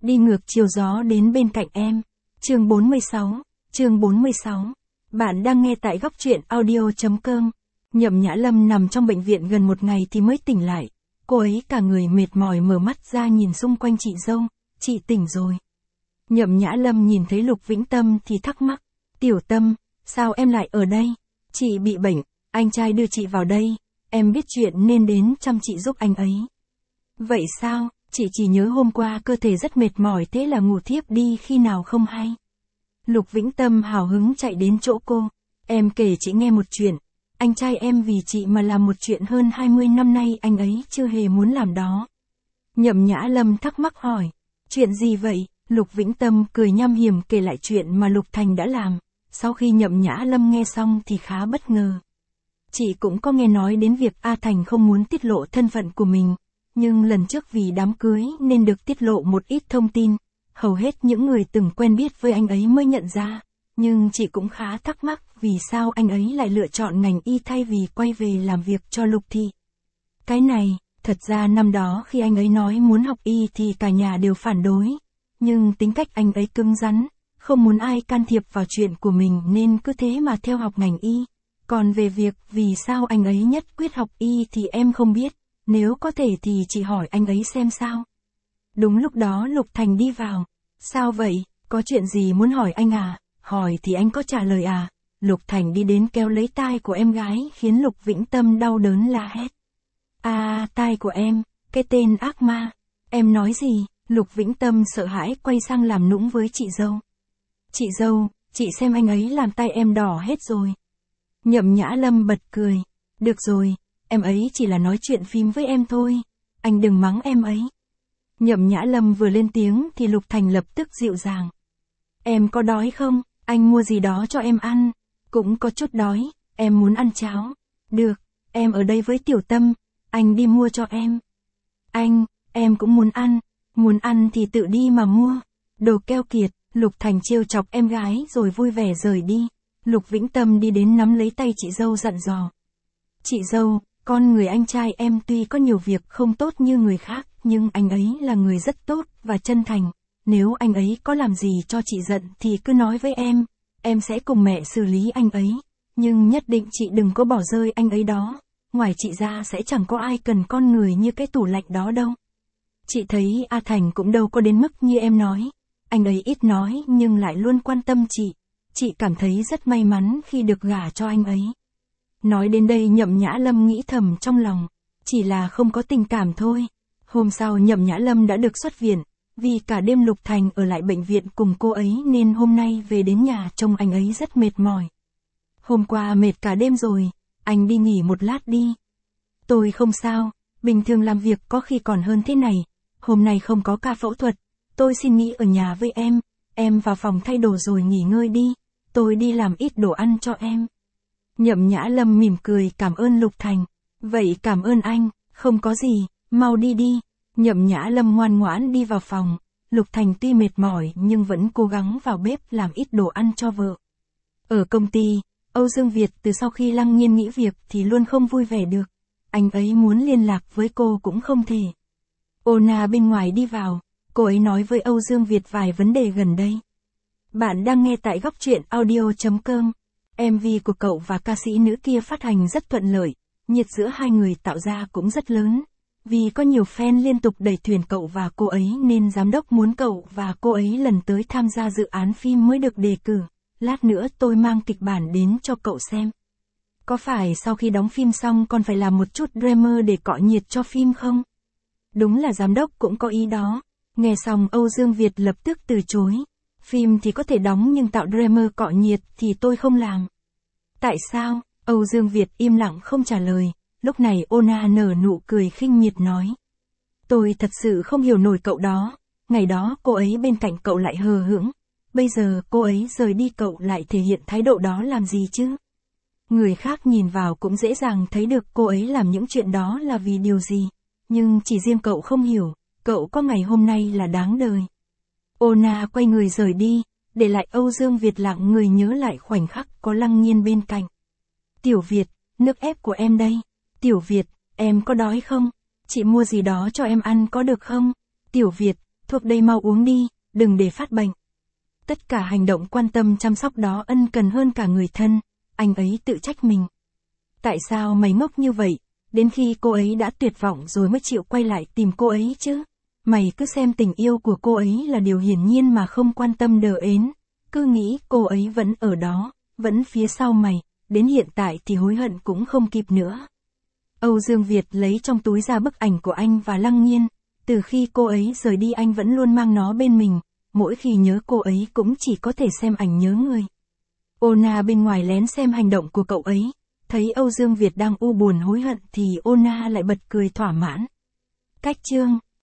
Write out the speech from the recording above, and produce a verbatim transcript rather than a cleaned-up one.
Đi ngược chiều gió đến bên cạnh em. Chương bốn mươi sáu, chương bốn mươi sáu. Bạn đang nghe tại góc truyện audio.com. Nhậm Nhã Lâm nằm trong bệnh viện gần một ngày thì mới tỉnh lại. Cô ấy cả người mệt mỏi mở mắt ra nhìn xung quanh chị dâu. Chị tỉnh rồi. Nhậm Nhã Lâm nhìn thấy Lục Vĩnh Tâm thì thắc mắc. Tiểu Tâm, sao em lại ở đây? Chị bị bệnh, anh trai đưa chị vào đây. Em biết chuyện nên đến chăm chị giúp anh ấy. Vậy sao? Chị chỉ nhớ hôm qua cơ thể rất mệt mỏi thế là ngủ thiếp đi khi nào không hay. Lục Vĩnh Tâm hào hứng chạy đến chỗ cô. Em kể chị nghe một chuyện. Anh trai em vì chị mà làm một chuyện hơn hai mươi năm nay anh ấy chưa hề muốn làm đó. Nhậm Nhã Lâm thắc mắc hỏi. Chuyện gì vậy? Lục Vĩnh Tâm cười nham hiểm kể lại chuyện mà Lục Thành đã làm. Sau khi Nhậm Nhã Lâm nghe xong thì khá bất ngờ. Chị cũng có nghe nói đến việc A Thành không muốn tiết lộ thân phận của mình. Nhưng lần trước vì đám cưới nên được tiết lộ một ít thông tin, hầu hết những người từng quen biết với anh ấy mới nhận ra, nhưng chị cũng khá thắc mắc vì sao anh ấy lại lựa chọn ngành y thay vì quay về làm việc cho Lục Thị. Cái này, thật ra năm đó khi anh ấy nói muốn học y thì cả nhà đều phản đối, nhưng tính cách anh ấy cứng rắn, không muốn ai can thiệp vào chuyện của mình nên cứ thế mà theo học ngành y. Còn về việc vì sao anh ấy nhất quyết học y thì em không biết. Nếu có thể thì chị hỏi anh ấy xem sao. Đúng lúc đó Lục Thành đi vào. Sao vậy, có chuyện gì muốn hỏi anh à? Hỏi thì anh có trả lời à? Lục Thành đi đến kéo lấy tai của em gái khiến Lục Vĩnh Tâm đau đớn la hét. À, tai của em, cái tên ác ma. Em nói gì? Lục Vĩnh Tâm sợ hãi quay sang làm nũng với chị dâu. Chị dâu, chị xem anh ấy làm tay em đỏ hết rồi. Nhậm Nhã Lâm bật cười. Được rồi. Em ấy chỉ là nói chuyện phim với em thôi, anh đừng mắng em ấy. Nhậm Nhã Lâm vừa lên tiếng thì Lục Thành lập tức dịu dàng. Em có đói không? Anh mua gì đó cho em ăn. Cũng có chút đói, em muốn ăn cháo. Được, em ở đây với Tiểu Tâm, anh đi mua cho em. Anh, em cũng muốn ăn, muốn ăn thì tự đi mà mua. Đồ keo kiệt, Lục Thành trêu chọc em gái rồi vui vẻ rời đi. Lục Vĩnh Tâm đi đến nắm lấy tay chị dâu dặn dò. Chị dâu, con người anh trai em tuy có nhiều việc không tốt như người khác, nhưng anh ấy là người rất tốt và chân thành. Nếu anh ấy có làm gì cho chị giận thì cứ nói với em, em sẽ cùng mẹ xử lý anh ấy. Nhưng nhất định chị đừng có bỏ rơi anh ấy đó. Ngoài chị ra sẽ chẳng có ai cần con người như cái tủ lạnh đó đâu. Chị thấy A Thành cũng đâu có đến mức như em nói. Anh ấy ít nói nhưng lại luôn quan tâm chị. Chị cảm thấy rất may mắn khi được gả cho anh ấy. Nói đến đây Nhậm Nhã Lâm nghĩ thầm trong lòng, chỉ là không có tình cảm thôi. Hôm sau Nhậm Nhã Lâm đã được xuất viện, vì cả đêm Lục Thành ở lại bệnh viện cùng cô ấy nên hôm nay về đến nhà trông anh ấy rất mệt mỏi. Hôm qua mệt cả đêm rồi, anh đi nghỉ một lát đi. Tôi không sao, bình thường làm việc có khi còn hơn thế này, hôm nay không có ca phẫu thuật, tôi xin nghỉ ở nhà với em, em vào phòng thay đồ rồi nghỉ ngơi đi, tôi đi làm ít đồ ăn cho em. Nhậm Nhã Lâm mỉm cười cảm ơn Lục Thành. Vậy cảm ơn anh, không có gì, mau đi đi. Nhậm Nhã Lâm ngoan ngoãn đi vào phòng. Lục Thành tuy mệt mỏi nhưng vẫn cố gắng vào bếp làm ít đồ ăn cho vợ. Ở công ty, Âu Dương Việt từ sau khi Lăng Nhiên nghỉ việc thì luôn không vui vẻ được. Anh ấy muốn liên lạc với cô cũng không thể. Ona bên ngoài đi vào, cô ấy nói với Âu Dương Việt vài vấn đề gần đây. Bạn đang nghe tại góc truyện audio.com. em vê của cậu và ca sĩ nữ kia phát hành rất thuận lợi, nhiệt giữa hai người tạo ra cũng rất lớn. Vì có nhiều fan liên tục đẩy thuyền cậu và cô ấy nên giám đốc muốn cậu và cô ấy lần tới tham gia dự án phim mới được đề cử. Lát nữa tôi mang kịch bản đến cho cậu xem. Có phải sau khi đóng phim xong còn phải làm một chút drama để cọ nhiệt cho phim không? Đúng là giám đốc cũng có ý đó. Nghe xong Âu Dương Việt lập tức từ chối. Phim thì có thể đóng nhưng tạo drama cọ nhiệt thì tôi không làm. Tại sao? Âu Dương Việt im lặng không trả lời. Lúc này Ona nở nụ cười khinh miệt nói. Tôi thật sự không hiểu nổi cậu đó. Ngày đó cô ấy bên cạnh cậu lại hờ hững. Bây giờ cô ấy rời đi cậu lại thể hiện thái độ đó làm gì chứ? Người khác nhìn vào cũng dễ dàng thấy được cô ấy làm những chuyện đó là vì điều gì. Nhưng chỉ riêng cậu không hiểu. Cậu có ngày hôm nay là đáng đời. Ona quay người rời đi, để lại Âu Dương Việt lặng người nhớ lại khoảnh khắc có Lăng Nhiên bên cạnh. Tiểu Việt, nước ép của em đây. Tiểu Việt, em có đói không? Chị mua gì đó cho em ăn có được không? Tiểu Việt, thuốc đây mau uống đi, đừng để phát bệnh. Tất cả hành động quan tâm chăm sóc đó ân cần hơn cả người thân, anh ấy tự trách mình. Tại sao mày ngốc như vậy, đến khi cô ấy đã tuyệt vọng rồi mới chịu quay lại tìm cô ấy chứ? Mày cứ xem tình yêu của cô ấy là điều hiển nhiên mà không quan tâm đờ ến, cứ nghĩ cô ấy vẫn ở đó, vẫn phía sau mày, đến hiện tại thì hối hận cũng không kịp nữa. Âu Dương Việt lấy trong túi ra bức ảnh của anh và Lăng Nhiên, từ khi cô ấy rời đi anh vẫn luôn mang nó bên mình, mỗi khi nhớ cô ấy cũng chỉ có thể xem ảnh nhớ người. Ona bên ngoài lén xem hành động của cậu ấy, thấy Âu Dương Việt đang u buồn hối hận thì Ona lại bật cười thỏa mãn. Cách chương